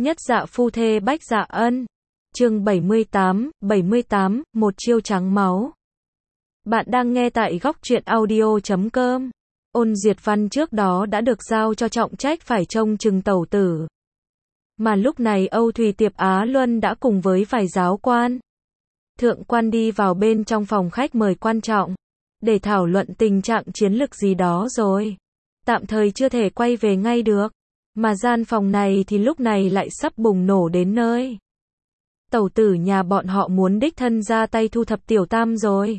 Nhất dạ phu thê Bách Dạ Ân. Chương 78, một chiêu trắng máu. Bạn đang nghe tại góc truyện audio.com. Ôn Diệt Văn trước đó đã được giao cho trọng trách phải trông chừng tẩu tử. Mà lúc này Âu Thùy Tiệp Á Luân đã cùng với vài giáo quan, thượng quan đi vào bên trong phòng khách mời quan trọng, để thảo luận tình trạng chiến lược gì đó rồi. Tạm thời chưa thể quay về ngay được. Mà gian phòng này thì lúc này lại sắp bùng nổ đến nơi. Tẩu tử nhà bọn họ muốn đích thân ra tay thu thập Tiểu Tam rồi.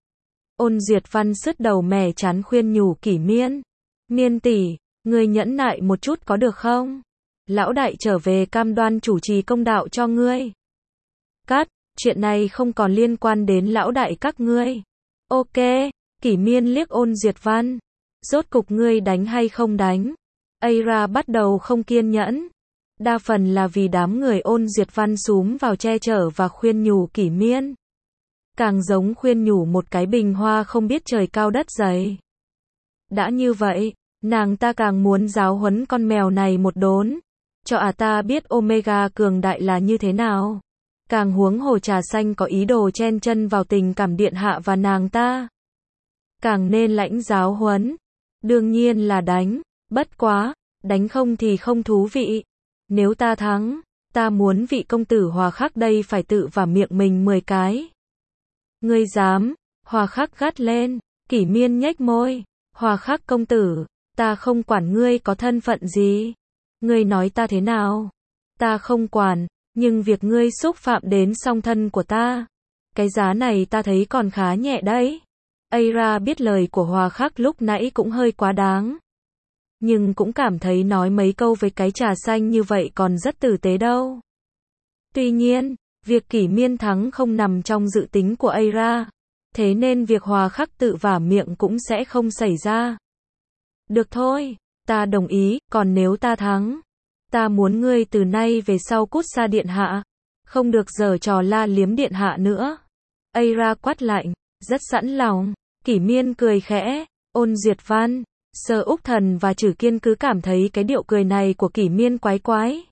Ôn Diệt Văn sứt đầu mẻ chán khuyên nhủ Kỷ Miên. Miên tỷ, ngươi nhẫn nại một chút có được không? Lão đại trở về cam đoan chủ trì công đạo cho ngươi. Cát, chuyện này không còn liên quan đến lão đại các ngươi. Ok, Kỷ Miên liếc Ôn Diệt Văn. Rốt cục ngươi đánh hay không đánh? Aira bắt đầu không kiên nhẫn. Đa phần là vì đám người Ôn Diệt Văn xúm vào che chở và khuyên nhủ Kỷ Miên. Càng giống khuyên nhủ một cái bình hoa không biết trời cao đất dày. Đã như vậy, nàng ta càng muốn giáo huấn con mèo này một đốn. Cho ta biết Omega cường đại là như thế nào. Càng huống hồ Trà Xanh có ý đồ chen chân vào tình cảm điện hạ và nàng ta. Càng nên lãnh giáo huấn. Đương nhiên là đánh. Bất quá, đánh không thì không thú vị. Nếu ta thắng, ta muốn vị công tử Hòa Khắc đây phải tự vả miệng mình 10 cái. Ngươi dám? Hòa Khắc gắt lên. Kỷ Miên nhếch môi. Hòa Khắc công tử, ta không quản ngươi có thân phận gì. Ngươi nói ta thế nào? Ta không quản, nhưng việc ngươi xúc phạm đến song thân của ta, cái giá này ta thấy còn khá nhẹ đấy. Aira biết lời của Hòa Khắc lúc nãy cũng hơi quá đáng. Nhưng cũng cảm thấy nói mấy câu với cái Trà Xanh như vậy còn rất tử tế đâu. Tuy nhiên, việc Kỷ Miên thắng không nằm trong dự tính của Aira. Thế nên việc Hòa Khắc tự vả miệng cũng sẽ không xảy ra. Được thôi, ta đồng ý, còn nếu ta thắng, ta muốn ngươi từ nay về sau cút xa điện hạ. Không được giở trò la liếm điện hạ nữa. Aira quát lạnh, rất sẵn lòng. Kỷ Miên cười khẽ. Ôn Diệt Văn, Sơ Úc Thần và Trử Kiên cứ cảm thấy cái điệu cười này của Kỷ Miên quái quái.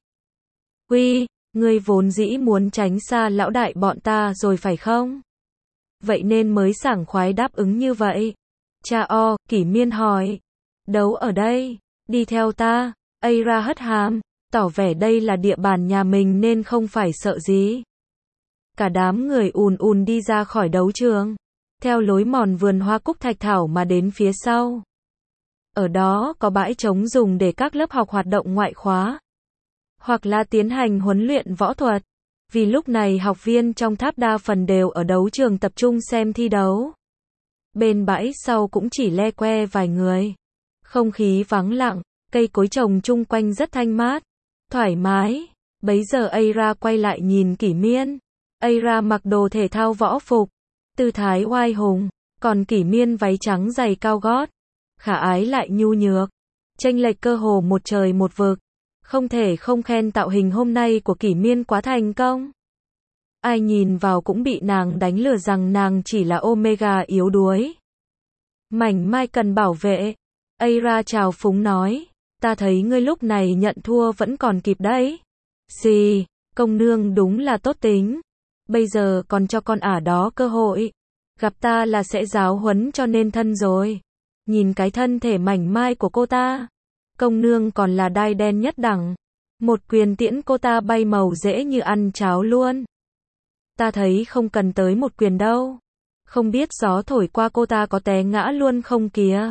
Uy, ngươi vốn dĩ muốn tránh xa lão đại bọn ta rồi phải không? Vậy nên mới sảng khoái đáp ứng như vậy. Cha o, Kỷ Miên hỏi. Đấu ở đây, đi theo ta. Aira hất hàm, tỏ vẻ đây là địa bàn nhà mình nên không phải sợ gì. Cả đám người ùn ùn đi ra khỏi đấu trường, theo lối mòn vườn hoa cúc thạch thảo mà đến phía sau. Ở đó có bãi trống dùng để các lớp học hoạt động ngoại khóa, hoặc là tiến hành huấn luyện võ thuật. Vì lúc này học viên trong tháp đa phần đều ở đấu trường tập trung xem thi đấu. Bên bãi sau cũng chỉ le que vài người. Không khí vắng lặng, cây cối trồng chung quanh rất thanh mát, thoải mái. Bấy giờ Aira quay lại nhìn Kỷ Miên. Aira mặc đồ thể thao võ phục, tư thái oai hùng, còn Kỷ Miên váy trắng giày cao gót, khả ái lại nhu nhược, chênh lệch cơ hồ một trời một vực. Không thể không khen tạo hình hôm nay của Kỷ Miên quá thành công. Ai nhìn vào cũng bị nàng đánh lừa rằng nàng chỉ là Omega yếu đuối, mảnh mai cần bảo vệ. Aira chào phúng nói, ta thấy ngươi lúc này nhận thua vẫn còn kịp đấy. Xì, công nương đúng là tốt tính. Bây giờ còn cho con ả đó cơ hội. Gặp ta là sẽ giáo huấn cho nên thân rồi. Nhìn cái thân thể mảnh mai của cô ta. Công nương còn là đai đen nhất đẳng. Một quyền tiễn cô ta bay màu dễ như ăn cháo luôn. Ta thấy không cần tới một quyền đâu. Không biết gió thổi qua cô ta có té ngã luôn không kìa.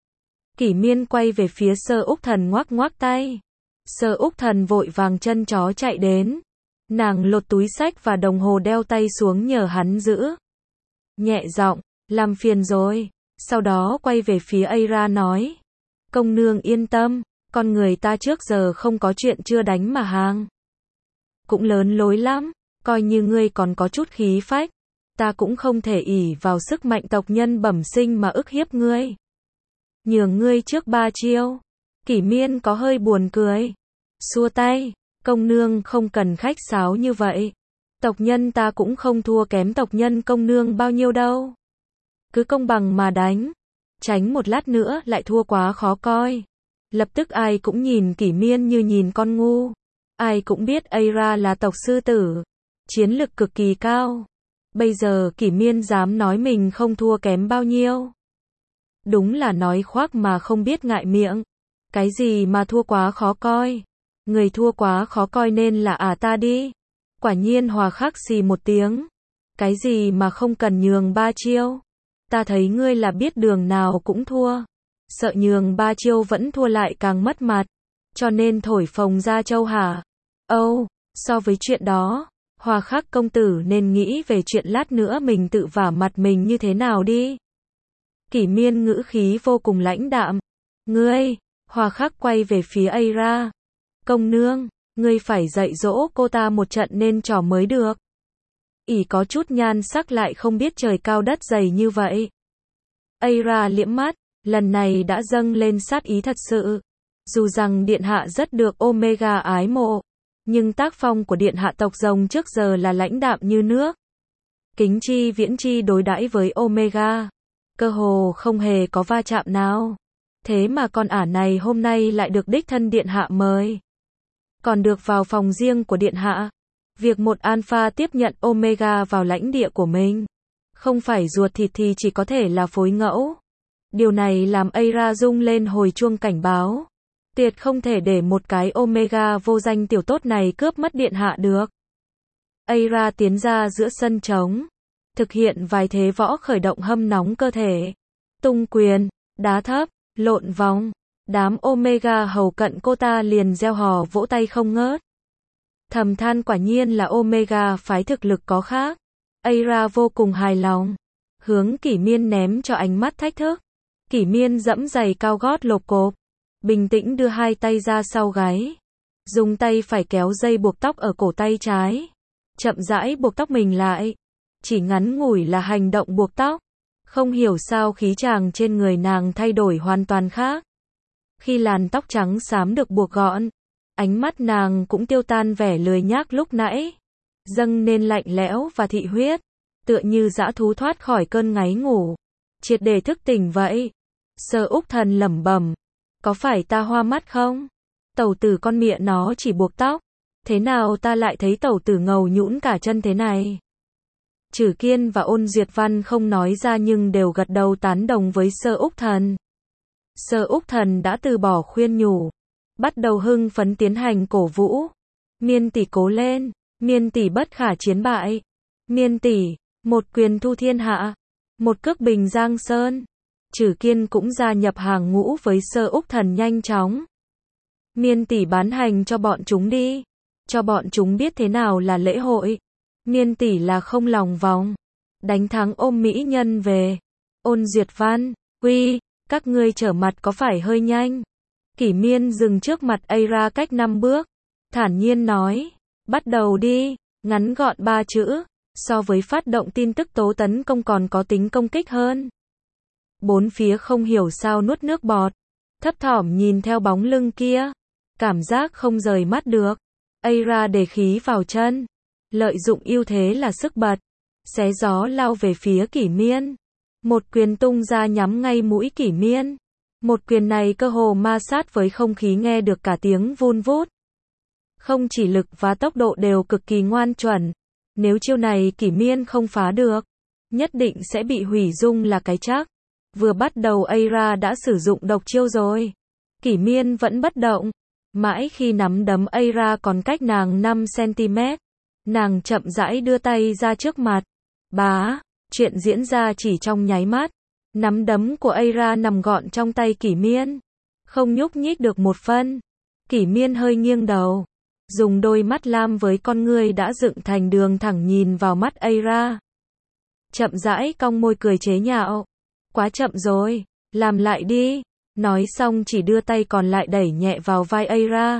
Kỷ Miên quay về phía Sơ Úc Thần ngoắc ngoắc tay. Sơ Úc Thần vội vàng chân chó chạy đến. Nàng lột túi xách và đồng hồ đeo tay xuống nhờ hắn giữ. Nhẹ giọng, làm phiền rồi. Sau đó quay về phía Aira nói. Công nương yên tâm, con người ta trước giờ không có chuyện chưa đánh mà hàng. Cũng lớn lối lắm, coi như ngươi còn có chút khí phách. Ta cũng không thể ỷ vào sức mạnh tộc nhân bẩm sinh mà ức hiếp ngươi. Nhường ngươi trước 3 chiêu. Kỷ Miên có hơi buồn cười. Xua tay, công nương không cần khách sáo như vậy. Tộc nhân ta cũng không thua kém tộc nhân công nương bao nhiêu đâu. Cứ công bằng mà đánh. Tránh một lát nữa lại thua quá khó coi. Lập tức ai cũng nhìn Kỷ Miên như nhìn con ngu. Ai cũng biết Aira là tộc sư tử, chiến lực cực kỳ cao. Bây giờ Kỷ Miên dám nói mình không thua kém bao nhiêu. Đúng là nói khoác mà không biết ngại miệng. Cái gì mà thua quá khó coi. Người thua quá khó coi nên là ta đi. Quả nhiên Hòa Khắc xì một tiếng. Cái gì mà không cần nhường 3 chiêu. Ta thấy ngươi là biết đường nào cũng thua. Sợ nhường 3 chiêu vẫn thua lại càng mất mặt. Cho nên thổi phồng ra châu hả? So với chuyện đó, Hòa Khắc công tử nên nghĩ về chuyện lát nữa mình tự vả mặt mình như thế nào đi. Kỷ Miên ngữ khí vô cùng lãnh đạm. Ngươi, Hòa Khắc quay về phía Aira. Công nương, ngươi phải dạy dỗ cô ta một trận nên trò mới được. Ỷ có chút nhan sắc lại không biết trời cao đất dày như vậy. Aira liễm mắt, lần này đã dâng lên sát ý thật sự. Dù rằng điện hạ rất được Omega ái mộ, nhưng tác phong của điện hạ tộc rồng trước giờ là lãnh đạm như nước. Kính chi viễn chi đối đãi với Omega, cơ hồ không hề có va chạm nào. Thế mà con ả này hôm nay lại được đích thân điện hạ mời. Còn được vào phòng riêng của điện hạ. Việc một Alpha tiếp nhận Omega vào lãnh địa của mình, không phải ruột thịt thì chỉ có thể là phối ngẫu. Điều này làm Aira rung lên hồi chuông cảnh báo. Tuyệt không thể để một cái Omega vô danh tiểu tốt này cướp mất điện hạ được. Aira tiến ra giữa sân trống, thực hiện vài thế võ khởi động hâm nóng cơ thể. Tung quyền, đá thấp, lộn vòng. Đám Omega hầu cận cô ta liền reo hò vỗ tay không ngớt. Thầm than quả nhiên là Omega phái thực lực có khác. Aira vô cùng hài lòng. Hướng Kỷ Miên ném cho ánh mắt thách thức. Kỷ Miên giẫm giày cao gót lộp cộp. Bình tĩnh đưa hai tay ra sau gáy. Dùng tay phải kéo dây buộc tóc ở cổ tay trái. Chậm rãi buộc tóc mình lại. Chỉ ngắn ngủi là hành động buộc tóc. Không hiểu sao khí chàng trên người nàng thay đổi hoàn toàn khác. Khi làn tóc trắng xám được buộc gọn, ánh mắt nàng cũng tiêu tan vẻ lười nhác lúc nãy. Dâng nên lạnh lẽo và thị huyết. Tựa như dã thú thoát khỏi cơn ngáy ngủ. Triệt để thức tỉnh vậy. Sơ Úc Thần lẩm bẩm. Có phải ta hoa mắt không? Tẩu tử con mẹ nó chỉ buộc tóc. Thế nào ta lại thấy tẩu tử ngầu nhũn cả chân thế này? Trử Kiên và Ôn Duyệt Văn không nói ra nhưng đều gật đầu tán đồng với Sơ Úc Thần. Sơ Úc Thần đã từ bỏ khuyên nhủ. Bắt đầu hưng phấn tiến hành cổ vũ. Miên tỷ cố lên. Miên tỷ bất khả chiến bại. Miên tỷ, một quyền thu thiên hạ. Một cước bình giang sơn. Trử Kiên cũng gia nhập hàng ngũ với Sơ Úc Thần nhanh chóng. Miên tỷ bán hành cho bọn chúng đi. Cho bọn chúng biết thế nào là lễ hội. Miên tỷ là không lòng vòng. Đánh thắng ôm mỹ nhân về. Ôn Duyệt Văn, uy, các ngươi trở mặt có phải hơi nhanh? Kỷ Miên dừng trước mặt Aira cách 5 bước. Thản nhiên nói, bắt đầu đi, ngắn gọn 3 chữ. So với phát động tin tức tố tấn công còn có tính công kích hơn. Bốn phía không hiểu sao nuốt nước bọt. Thấp thỏm nhìn theo bóng lưng kia. Cảm giác không rời mắt được. Aira để khí vào chân. Lợi dụng ưu thế là sức bật. Xé gió lao về phía Kỷ Miên. Một quyền tung ra nhắm ngay mũi Kỷ Miên. Một quyền này cơ hồ ma sát với không khí nghe được cả tiếng vun vút. Không chỉ lực và tốc độ đều cực kỳ ngoan chuẩn. Nếu chiêu này Kỷ Miên không phá được, nhất định sẽ bị hủy dung là cái chắc. Vừa bắt đầu Aira đã sử dụng độc chiêu rồi. Kỷ Miên vẫn bất động. Mãi khi nắm đấm Aira còn cách nàng 5cm. Nàng chậm rãi đưa tay ra trước mặt. Bá, chuyện diễn ra chỉ trong nháy mắt. Nắm đấm của Aira nằm gọn trong tay Kỷ Miên. Không nhúc nhích được một phân. Kỷ Miên hơi nghiêng đầu. Dùng đôi mắt lam với con ngươi đã dựng thành đường thẳng nhìn vào mắt Aira. Chậm rãi cong môi cười chế nhạo. Quá chậm rồi, làm lại đi. Nói xong chỉ đưa tay còn lại đẩy nhẹ vào vai Aira.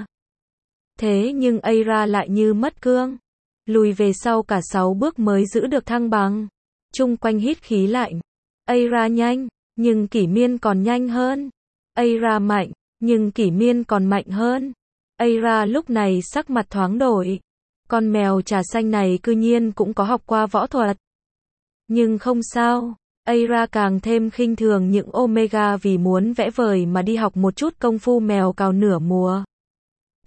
Thế nhưng Aira lại như mất cương. Lùi về sau cả 6 bước mới giữ được thăng bằng. Chung quanh hít khí lạnh. Aira nhanh, nhưng Kỷ Miên còn nhanh hơn. Aira mạnh, nhưng Kỷ Miên còn mạnh hơn. Aira lúc này sắc mặt thoáng đổi. Con mèo trà xanh này cư nhiên cũng có học qua võ thuật. Nhưng không sao. Aira càng thêm khinh thường những Omega vì muốn vẽ vời mà đi học một chút công phu mèo cào nửa mùa.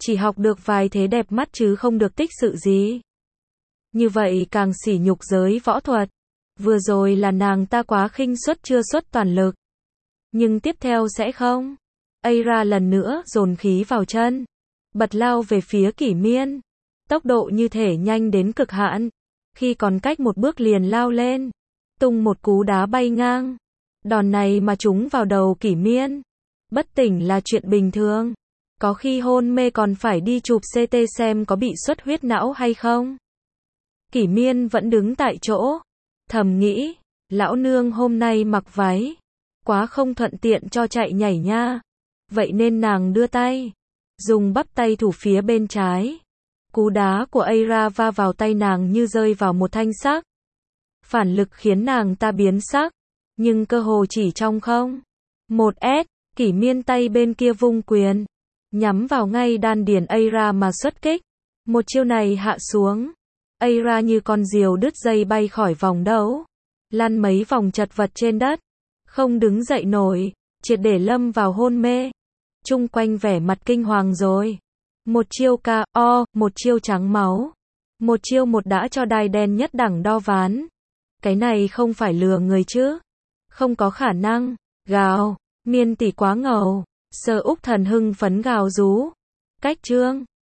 chỉ học được vài thế đẹp mắt chứ không được tích sự gì. Như vậy càng sỉ nhục giới võ thuật. Vừa rồi là nàng ta quá khinh suất chưa xuất toàn lực. Nhưng tiếp theo sẽ không. Aira lần nữa dồn khí vào chân. Bật lao về phía Kỷ Miên. Tốc độ như thể nhanh đến cực hạn. Khi còn cách một bước liền lao lên. Tung một cú đá bay ngang. Đòn này mà trúng vào đầu Kỷ Miên. Bất tỉnh là chuyện bình thường. Có khi hôn mê còn phải đi chụp CT xem có bị xuất huyết não hay không. Kỷ Miên vẫn đứng tại chỗ. Thầm nghĩ, lão nương hôm nay mặc váy. Quá không thuận tiện cho chạy nhảy nha. Vậy nên nàng đưa tay. Dùng bắp tay thủ phía bên trái. Cú đá của Aira va vào tay nàng như rơi vào một thanh sắc. Phản lực khiến nàng ta biến sắc. Nhưng cơ hồ chỉ trong không. 1s, Kỷ Miên tay bên kia vung quyền. Nhắm vào ngay đan điền Aira mà xuất kích. Một chiêu này hạ xuống. Aira như con diều đứt dây bay khỏi vòng đấu. Lăn mấy vòng chật vật trên đất. Không đứng dậy nổi. Triệt để lâm vào hôn mê. Chung quanh vẻ mặt kinh hoàng rồi. Một chiêu KO, một chiêu trắng máu. Một chiêu một đã cho đai đen nhất đẳng đo ván. Cái này không phải lừa người chứ. Không có khả năng. Gào. Miên tỷ quá ngầu. Sơ Úc Thần hưng phấn gào rú. Cách trương.